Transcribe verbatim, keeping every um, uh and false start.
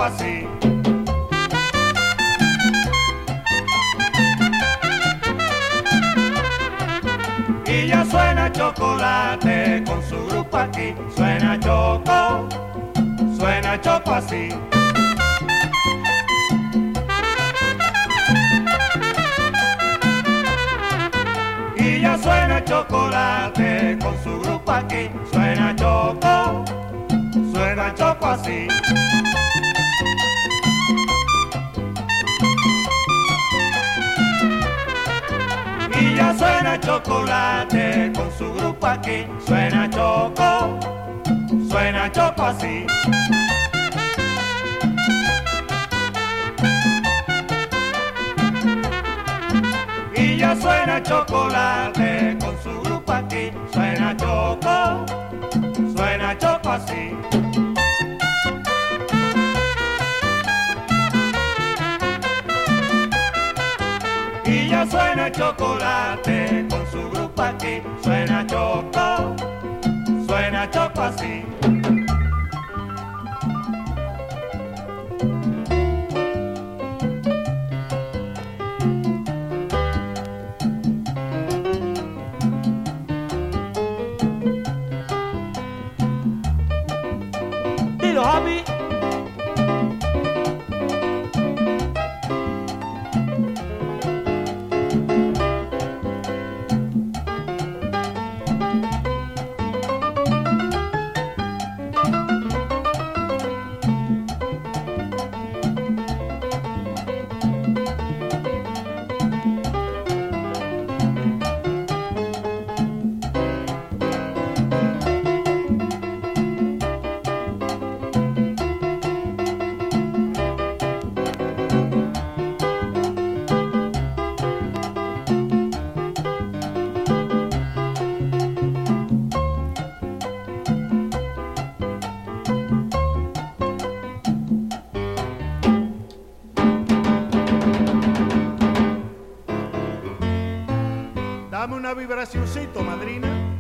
así. Y ya suena Chocolate con su grupo aquí. Suena Choco, suena Choco así. Y ya suena Chocolate con su grupo aquí. Suena Choco, suena Choco así. Y ya suena Chocolate con su grupo aquí. Suena Choco, suena Choco así. Y ya suena Chocolate con su grupo aquí. Suena Choco, suena Choco así. Y ya suena Chocolate con su grupo aquí. Suena Choco, suena Choco así. Dilo, Javi. Dame una vibracioncito, madrina.